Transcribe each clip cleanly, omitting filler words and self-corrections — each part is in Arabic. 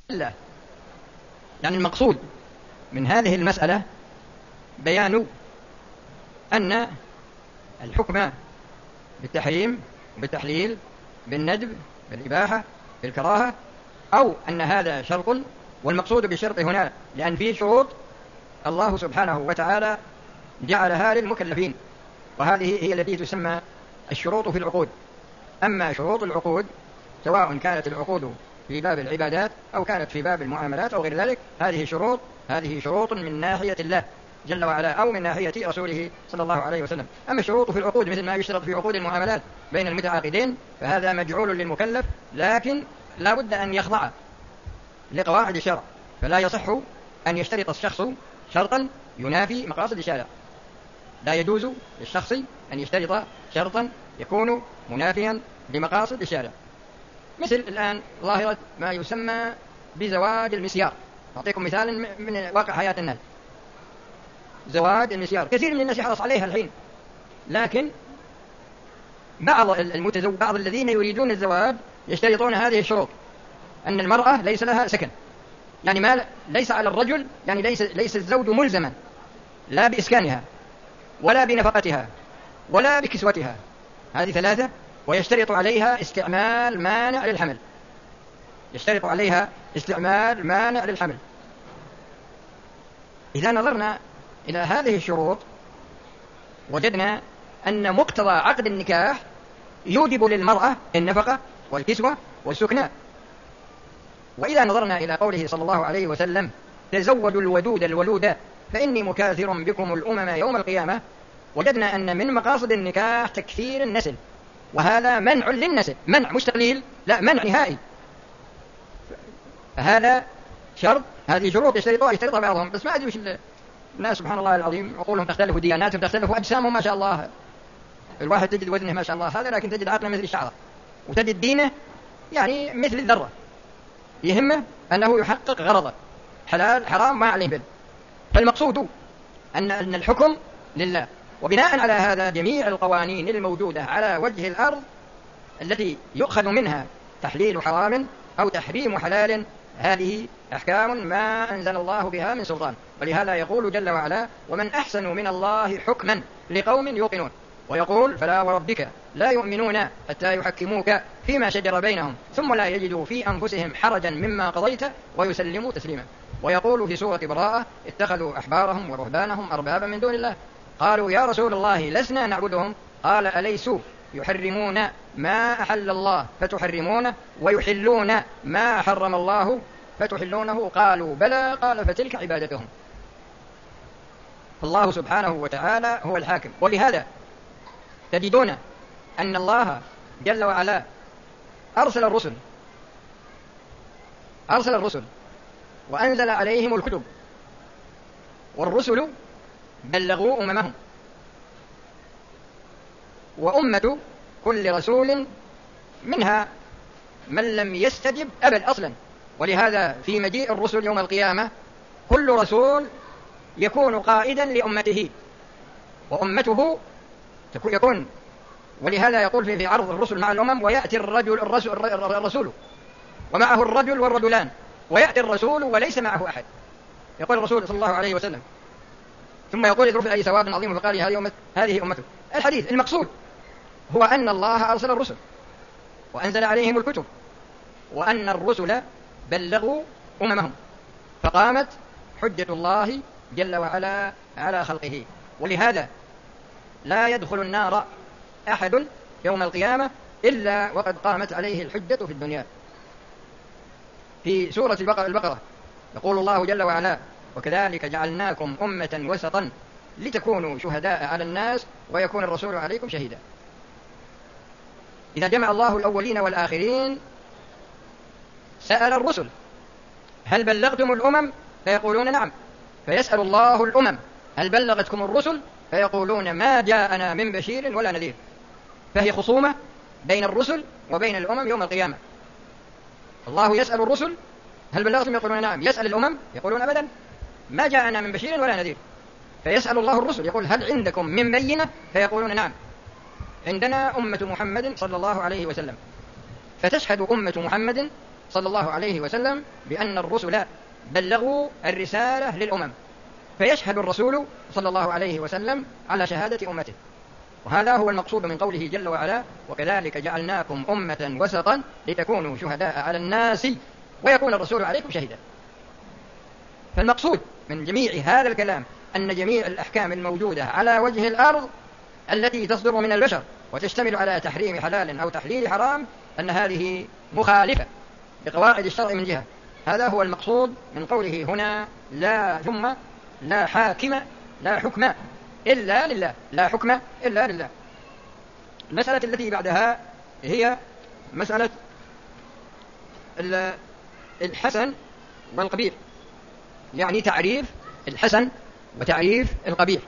الله. يعني المقصود من هذه المسألة بيان أن الحكم بالتحريم بالتحليل بالندب بالإباحة بالكراهة، أو أن هذا شرط، والمقصود بالشرط هنا لأن فيه شروط الله سبحانه وتعالى جعلها للمكلفين، وهذه هي التي تسمى الشروط في العقود. أما شروط العقود سواء كانت العقود في باب العبادات أو كانت في باب المعاملات أو غير ذلك، هذه شروط من ناحية الله جل وعلا أو من ناحية رسوله صلى الله عليه وسلم. أما الشروط في العقود مثل ما يشترط في عقود المعاملات بين المتعاقدين فهذا مجعول للمكلف، لكن لا بد أن يخضع لقواعد الشرع، فلا يصح أن يشترط الشخص شرطا ينافي مقاصد الشارع. لا يجوز للشخص أن يشترط شرطا يكون منافيا لمقاصد الشارع، مثل الآن ظاهرة ما يسمى بزواج المسيار. أعطيكم مثال من واقع حياة الناس. زواج المسيار كثير من الناس يحرص عليها الحين، لكن بعض الذين يريدون الزواج يشترطون هذه الشروط: أن المرأة ليس لها سكن، يعني ليس على الرجل، يعني ليس الزوج ملزما لا بإسكانها ولا بنفقتها ولا بكسوتها، هذه ثلاثة. ويشترط عليها استعمال مانع للحمل، يشترط عليها استعمال مانع للحمل. إذا نظرنا إلى هذه الشروط وجدنا أن مقتضى عقد النكاح يوجب للمرأة النفقة والكسوة والسكنى. وإذا نظرنا إلى قوله صلى الله عليه وسلم: تزوجوا الودود الولود فإني مكاثر بكم الأمم يوم القيامة، وجدنا أن من مقاصد النكاح تكثير النسل، وهذا منع للنسل، منع مش تقليل، لا منع نهائي. فهذا شرط، هذه شروط يشترطها بعضهم، بس ما أدري وش الناس سبحان الله العظيم عقولهم تختلف ودياناتهم تختلف وأجسامهم ما شاء الله، الواحد تجد وزنه ما شاء الله هذا، لكن تجد عقله مثل الشعرة، وتجد دينه يعني مثل الذرة، يهمه أنه يحقق غرضه، حلال حرام ما عليه بال. فالمقصود أن الحكم لله، وبناء على هذا جميع القوانين الموجودة على وجه الأرض التي يؤخذ منها تحليل حرام أو تحريم حلال هذه أحكام ما أنزل الله بها من سلطان. ولهذا يقول جل وعلا: ومن أحسن من الله حكما لقوم يوقنون. ويقول: فلا وربك لا يؤمنون حتى يحكموك فيما شجر بينهم ثم لا يجدوا في أنفسهم حرجا مما قضيت ويسلموا تسليما. ويقول في سورة براءة: اتخذوا أحبارهم ورهبانهم أربابا من دون الله قالوا يا رسول الله لسنا نعبدهم قال أليسوا يحرمون ما أحل الله فتحرمونه ويحلون ما حرم الله فتحلونه قالوا بلى قال فتلك عبادتهم. فالله سبحانه وتعالى هو الحاكم. ولهذا تجدون أن الله جل وعلا أرسل الرسل وأنزل عليهم الكتب، والرسل بلغوا أممهم، وأمة كل رسول منها من لم يستجب أبد أصلا. ولهذا في مجيء الرسل يوم القيامة كل رسول يكون قائدا لأمته وأمته يكون، ولهذا يقول في عرض الرسل مع الأمم: ويأتي الرسول ومعه الرجل والرجلان، ويأتي الرسول وليس معه أحد. يقول الرسول صلى الله عليه وسلم، ثم يقول: اذرف أي ثواب عظيم، فقال: هذه أمته. الحديث المقصود هو أن الله أرسل الرسل وأنزل عليهم الكتب، وأن الرسل بلغوا أممهم، فقامت حجة الله جل وعلا على خلقه. ولهذا لا يدخل النار أحد يوم القيامة إلا وقد قامت عليه الحجة في الدنيا. في سورة البقرة يقول الله جل وعلا: وكذلك جعلناكم أمة وسطا لتكونوا شهداء على الناس ويكون الرسول عليكم شهيدا. إذا جمع الله الأولين والآخرين سأل الرسل: هل بلغتم الأمم؟ فيقولون نعم. فيسأل الله الأمم: هل بلغتكم الرسل؟ فيقولون ما جاءنا من بشير ولا نذير. فهي خصومة بين الرسل وبين الأمم يوم القيامة. الله يسأل الرسل: هل بلغتم؟ يقولون نعم. يسأل الأمم يقولون أبدا ما جاءنا من بشير ولا نذير. فيسأل الله الرسل يقول: هل عندكم من بينة؟ فيقولون نعم، عندنا أمة محمد صلى الله عليه وسلم. فتشهد أمة محمد صلى الله عليه وسلم بأن الرسل بلغوا الرسالة للأمم، فيشهد الرسول صلى الله عليه وسلم على شهادة أمته. وهذا هو المقصود من قوله جل وعلا: وكذلك جعلناكم أمة وسطا لتكونوا شهداء على الناس ويكون الرسول عليكم شهيدا. فالمقصود من جميع هذا الكلام أن جميع الأحكام الموجودة على وجه الأرض التي تصدر من البشر وتشتمل على تحريم حلال أو تحليل حرام أن هذه مخالفة بقواعد الشرع من جهة. هذا هو المقصود من قوله هنا: لا حاكم لا حكم إلا لله، لا حكم إلا لله. المسألة التي بعدها هي مسألة الحسن والقبيح، يعني تعريف الحسن وتعريف القبيح.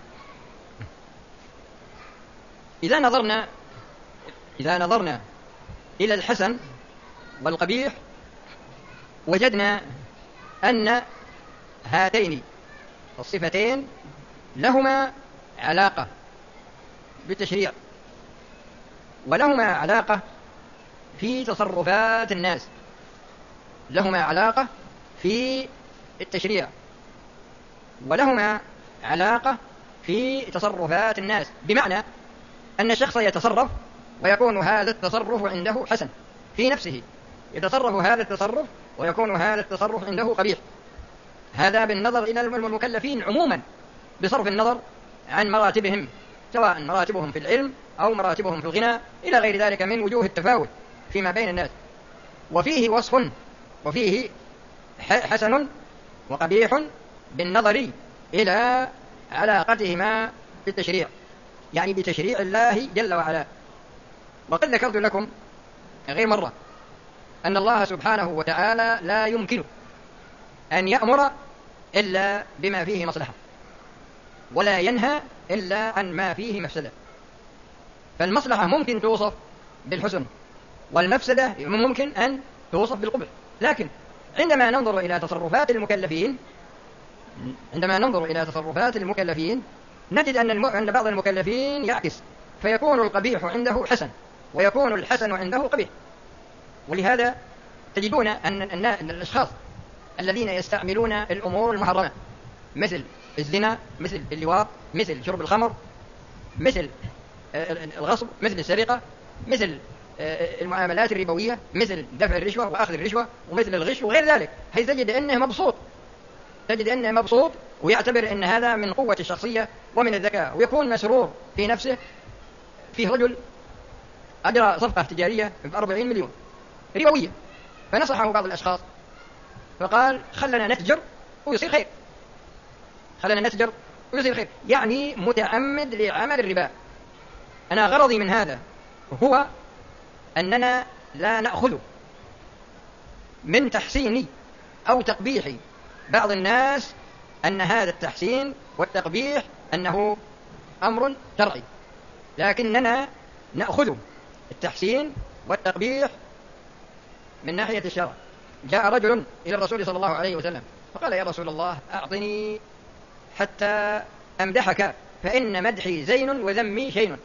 إذا نظرنا إلى الحسن والقبيح وجدنا أن هاتين الصفتين لهما علاقة بالتشريع، ولهما علاقة في تصرفات الناس، لهما علاقة في التشريع، ولهما علاقة في تصرفات الناس، بمعنى أن الشخص يتصرف ويكون هذا التصرف عنده حسن في نفسه، يتصرف هذا التصرف ويكون هذا التصرف عنده قبيح. هذا بالنظر إلى المكلفين عموما، بصرف النظر عن مراتبهم، سواء مراتبهم في العلم أو مراتبهم في الغنى إلى غير ذلك من وجوه التفاوت فيما بين الناس. وفيه وصف وفيه حسن وقبيح بالنظر إلى علاقتهما بالتشريع، يعني بتشريع الله جل وعلا. وقد ذكرت لكم غير مرة أن الله سبحانه وتعالى لا يمكن أن يأمر إلا بما فيه مصلحة، ولا ينهى إلا عن ما فيه مفسدة. فالمصلحة ممكن توصف بالحسن، والمفسدة ممكن أن توصف بالقبح. لكن عندما ننظر إلى تصرفات المكلفين نجد أن بعض المكلفين يعكس، فيكون القبيح عنده حسن ويكون الحسن عنده قبيح. ولهذا تجدون أن الأشخاص الذين يستعملون الأمور المحرمة مثل الزنا، مثل اللواط، مثل شرب الخمر، مثل الغصب، مثل السرقة، مثل المعاملات الربوية، مثل دفع الرشوة وأخذ الرشوة، ومثل الغش وغير ذلك، حيث تجد أنه مبسوط ويعتبر أن هذا من قوة الشخصية ومن الذكاء، ويكون مسرور في نفسه. فيه رجل أجرى صفقة تجارية ب40 مليون ربوية، فنصحه بعض الأشخاص فقال: خلنا نتجر ويصير خير. يعني متعمد لعمل الربا. أنا غرضي من هذا هو أننا لا نأخذ من تحسين أو تقبيح بعض الناس أن هذا التحسين والتقبيح أنه أمر شرعي، لكننا نأخذ التحسين والتقبيح من ناحية الشرع. جاء رجل إلى الرسول صلى الله عليه وسلم فقال: يا رسول الله، أعطني حتى أمدحك، فإن مدحي زين وذمي شين.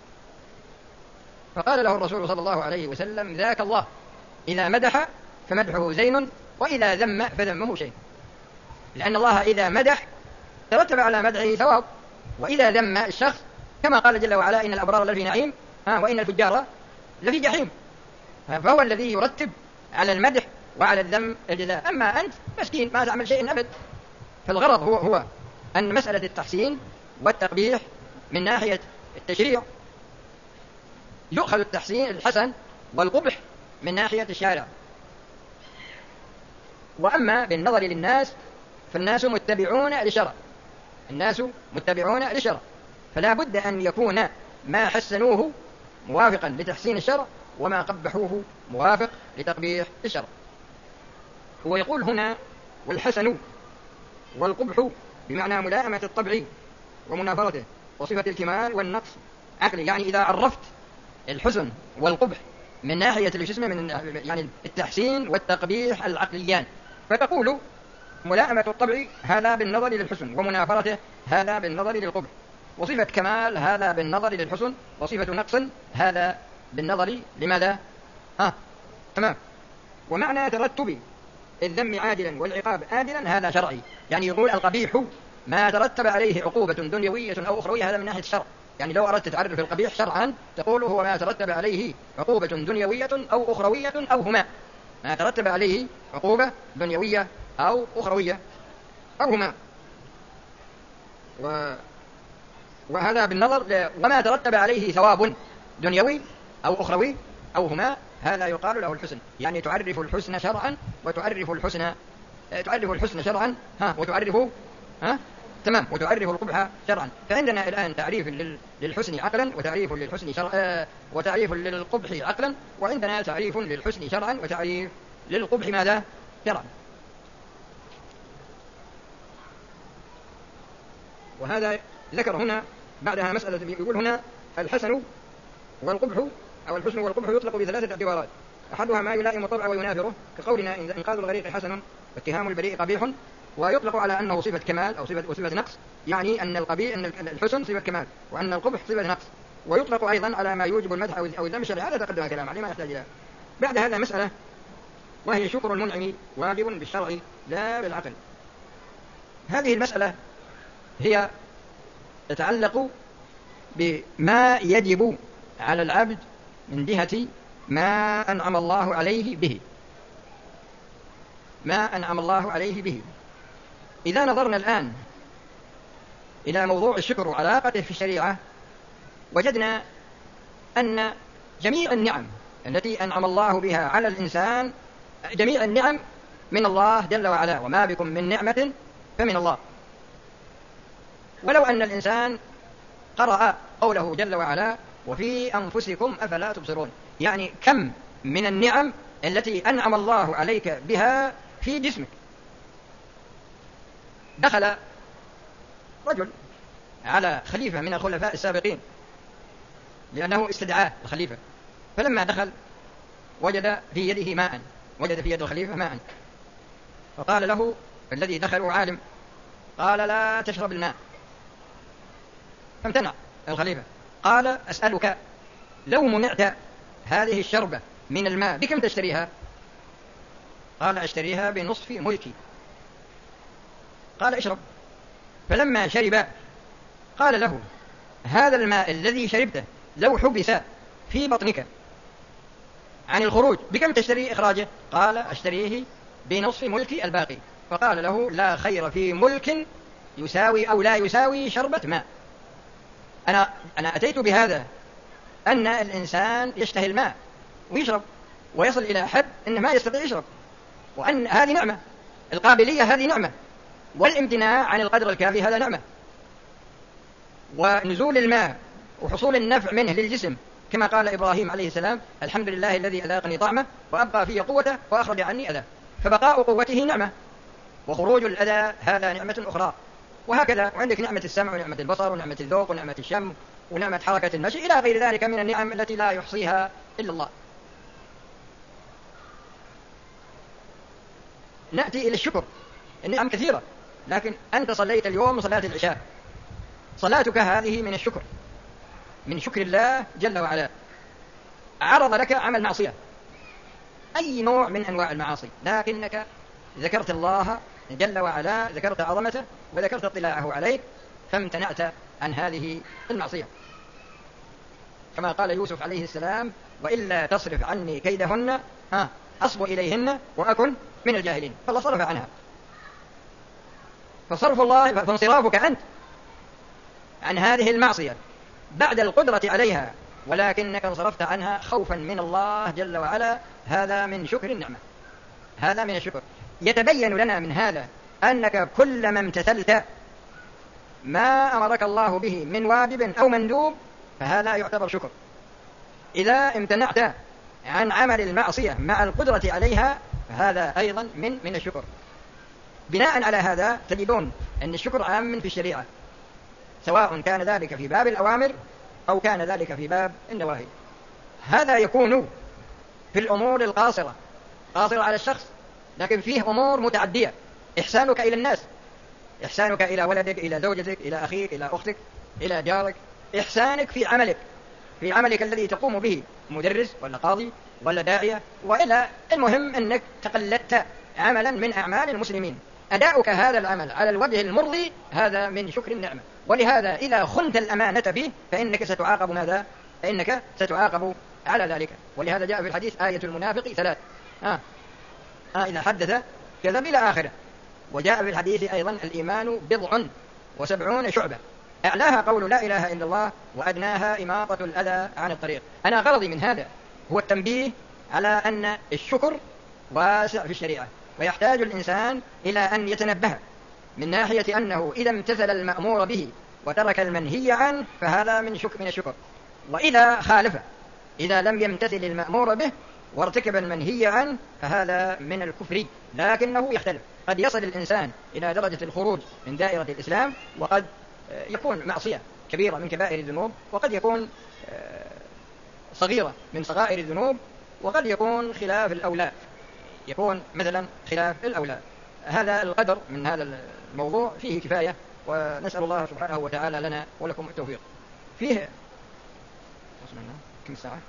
فقال له الرسول صلى الله عليه وسلم: ذاك الله، إذا مدح فمدحه زين، وإذا ذم فذمه شين. لأن الله إذا مدح ترتب على مدحه ثواب، وإذا ذم الشخص كما قال جل وعلا: إن الأبرار لفي نعيم وإن الفجار لفي جحيم. فهو الذي يرتب على المدح وعلى الذم الجزاء. أما أنت مسكين ما تعمل شيء أبد. فالغرض هو أن مسألة التحسين والتقبيح من ناحية التشريع يؤخذ التحسين الحسن والقبح من ناحية الشارع. وأما بالنظر للناس فالناس متبعون للشرع، فلا بد أن يكون ما حسنوه موافقا لتحسين الشرع، وما قبحوه موافق لتقبيح الشرع. هو يقول هنا: والحسن والقبح بمعنى ملائمة الطبع ومنافرته وصفة الكمال والنقص عقلي. يعني إذا عرفت الحسن والقبح من ناحية يعني التحسين والتقبيح العقليان، فتقول ملائمة الطبع هذا بالنظر للحسن، ومنافرته هذا بالنظر للقبح، وصفة كمال هذا بالنظر للحسن، وصفة نقص هذا بالنظر لماذا؟ تمام. ومعنى ترتب الذم عاجلا والعقاب آجلا هذا شرعي. يعني يقول القبيح ما ترتب عليه عقوبة دنيوية أو أخروية، هذا من ناحية الشرع. يعني لو أردت تعرف القبيح شرعا تقول هو ما ترتب عليه عقوبة دنيوية أو أخروية أو هما، ما ترتب عليه عقوبة دنيوية أو أخروية أو هما. وهذا بالنظر وما ترتب عليه ثواب دنيوي أو أخروي أو هما، هذا يقال له الحسن. يعني تعرف الحسن شرعا وتعرف الحسن، تعرف الحسن شرعا وتعرفه تمام، وتعرف القبح شرعا. فعندنا الآن تعريف للحسن عقلا، وتعريف للحسن وتعريف للقبح عقلا، وعندنا تعريف للحسن شرعا وتعريف للقبح ماذا؟ شرعا. وهذا ذكر هنا بعدها مسألة، يقول هنا الحسن والقبح أو الحسن والقبح يطلق بثلاثة اعتبارات، أحدها ما يلائم طبعه وينافره، كقولنا إنقاذ الغريق حسن واتهام البريء قبيح، ويطلق على أنه صفة كمال أو صفة نقص، يعني أن الحسن صفة كمال وأن القبح صفة نقص. ويطلق أيضا على ما يوجب المدح أو الذم الشرعي. هذا تقدم كلام عليه ما يحتاج إلى. بعد هذا مسألة وهي شكر المنعم واجب بالشرع لا بالعقل. هذه المسألة هي تتعلق بما يجب على العبد من جهة ما أنعم الله عليه به، ما أنعم الله عليه به. إذا نظرنا الآن إلى موضوع الشكر وعلاقته في الشريعة، وجدنا أن جميع النعم التي أنعم الله بها على الإنسان، جميع النعم من الله جل وعلا، وما بكم من نعمة فمن الله. ولو أن الإنسان قرأ قوله جل وعلا وفي أنفسكم أفلا تبصرون، يعني كم من النعم التي أنعم الله عليك بها في جسمك. دخل رجل على خليفة من الخلفاء السابقين لأنه استدعاه الخليفة، فلما دخل وجد في يده ماء، وجد في يد الخليفة ماء، فقال له الذي دخل عالم، قال لا تشرب الماء، فامتنع الخليفة. قال أسألك لو منعت هذه الشربة من الماء بكم تشتريها؟ قال أشتريها بنصف ملكي. قال اشرب. فلما شرب قال له هذا الماء الذي شربته لو حبس في بطنك عن الخروج بكم تشتري إخراجه؟ قال أشتريه بنصف ملكي الباقي. فقال له لا خير في ملك يساوي أو لا يساوي شربة ماء. أنا أتيت بهذا أن الإنسان يشتهي الماء ويشرب ويصل إلى حد أنه ما يستطيع يشرب، وأن هذه نعمة، القابلية هذه نعمة، والامتناع عن القدر الكافي هذا نعمة، ونزول الماء وحصول النفع منه للجسم كما قال إبراهيم عليه السلام الحمد لله الذي أذاقني طعمه وأبقى في قوته وأخرج عني أذى، فبقاء قوته نعمة، وخروج الأذى هذا نعمة أخرى. وهكذا وعندك نعمة السمع ونعمة البصر ونعمة الذوق ونعمة الشم ونعمة حركة المشي إلى غير ذلك من النعم التي لا يحصيها إلا الله. نأتي إلى الشكر. النعم كثيرة، لكن أنت صليت اليوم صلاة العشاء، صلاتك هذه من الشكر، من شكر الله جل وعلا. عرض لك عمل معصية، أي نوع من أنواع المعاصي، لكنك ذكرت الله جل وعلا، ذكرت عظمته وذكرت اطلاعه عليك، فامتنعت عن هذه المعصية، كما قال يوسف عليه السلام وإلا تصرف عني كيدهن أصب إليهن وأكن من الجاهلين، فالله صرف عنها. فصرف الله، فانصرافك أنت عن هذه المعصية بعد القدرة عليها ولكنك انصرفت عنها خوفا من الله جل وعلا، هذا من شكر النعمة، هذا من الشكر. يتبين لنا من هذا أنك كلما امتثلت ما أمرك الله به من واجب أو مندوب فهذا يعتبر شكر. إذا امتنعت عن عمل المعصية مع القدرة عليها فهذا أيضا من الشكر. بناء على هذا تجدون أن الشكر عام في الشريعة، سواء كان ذلك في باب الأوامر أو كان ذلك في باب النواهي. هذا يكون في الأمور القاصرة، قاصرة على الشخص، لكن فيه أمور متعدية، إحسانك إلى الناس، إحسانك إلى ولدك، إلى زوجتك، إلى أخيك، إلى أختك، إلى جارك، إحسانك في عملك، في عملك الذي تقوم به، مدرس ولا قاضي ولا داعية وإلى، المهم أنك تقلدت عملا من أعمال المسلمين، أداؤك هذا العمل على الوجه المرضي هذا من شكر النعمة. ولهذا إذا خنت الأمانة فيه فإنك ستعاقب ماذا؟ فإنك ستعاقب على ذلك. ولهذا جاء في الحديث آية المنافق ثلاث، إذا حدث كذب إلى آخره. وجاء في الحديث أيضا الإيمان 70 شعبة، أعلاها قول لا إله إلا الله، وأدناها إماطة الأذى عن الطريق. أنا غرضي من هذا هو التنبيه على أن الشكر واسع في الشريعة، ويحتاج الإنسان إلى أن يتنبه من ناحية أنه إذا امتثل المأمور به وترك المنهي عنه فهذا من الشكر، وإذا خالف، إذا لم يمتثل المأمور به وارتكب المنهي عنه فهذا من الكفر. لكنه يختلف، قد يصل الإنسان إلى درجة الخروج من دائرة الإسلام، وقد يكون معصية كبيرة من كبائر الذنوب، وقد يكون صغيرة من صغائر الذنوب، وقد يكون خلاف الأولى، يكون مثلا خلاف الأولى. هذا القدر من هذا الموضوع فيه كفاية، ونسأل الله سبحانه وتعالى لنا ولكم التوفيق فيه. كم ساعة؟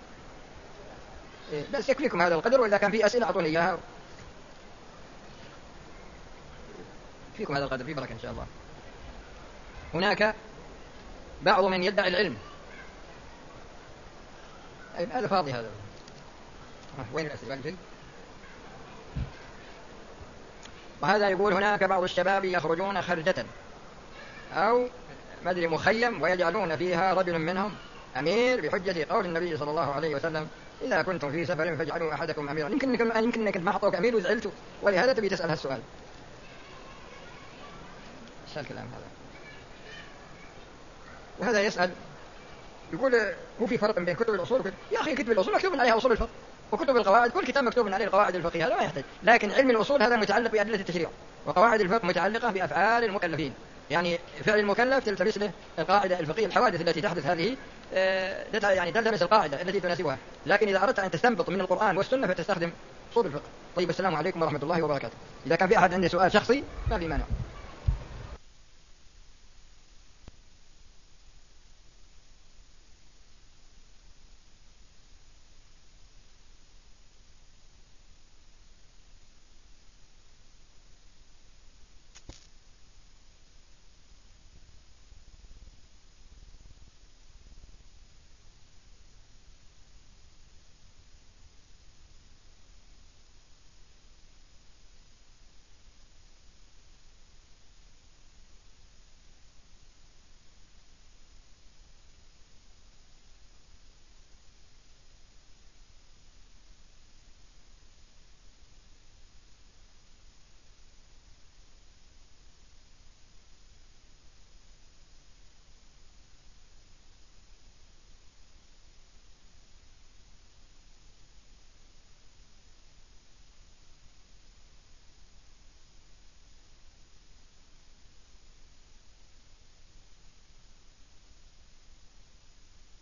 بس يكفيكم هذا القدر، وإذا كان في أسئلة أعطوني إياها. فيكم هذا القدر، في بركة إن شاء الله. هناك بعض من يدعي العلم، هذا فاضي هذا. وين الأسئلة؟ وهذا يقول هناك بعض الشباب يخرجون خرجة أو مخيم ويجعلون فيها رجل منهم أمير بحجة قول النبي صلى الله عليه وسلم إذا كنتم في سفر فاجعلوا أحدكم أميرا. يمكن أنك ما حطوك أمير وزعلتوا، ولهذا تبي تسأل هالسؤال. إيش الكلام هذا؟ وهذا يسأل يقول هو في فرق بين كتب الأصول يا أخي كتب الأصول مكتوب عليها أصول الفقه، وكتب القواعد كل كتاب مكتوب عليه القواعد الفقهية، هذا ما يحتاج. لكن علم الأصول هذا متعلق بأدلة التشريع، وقواعد الفقه متعلقة بأفعال المكلفين، يعني فعل المكلف تلتبس له القاعدة الفقهية. الحوادث التي تحدث هذه يعني تلتبس القاعدة التي تناسبها. لكن إذا أردت أن تستنبط من القرآن والسنة فتستخدم أصول الفقه. طيب، السلام عليكم ورحمة الله وبركاته. إذا كان في أحد عنده سؤال شخصي ما في مانع.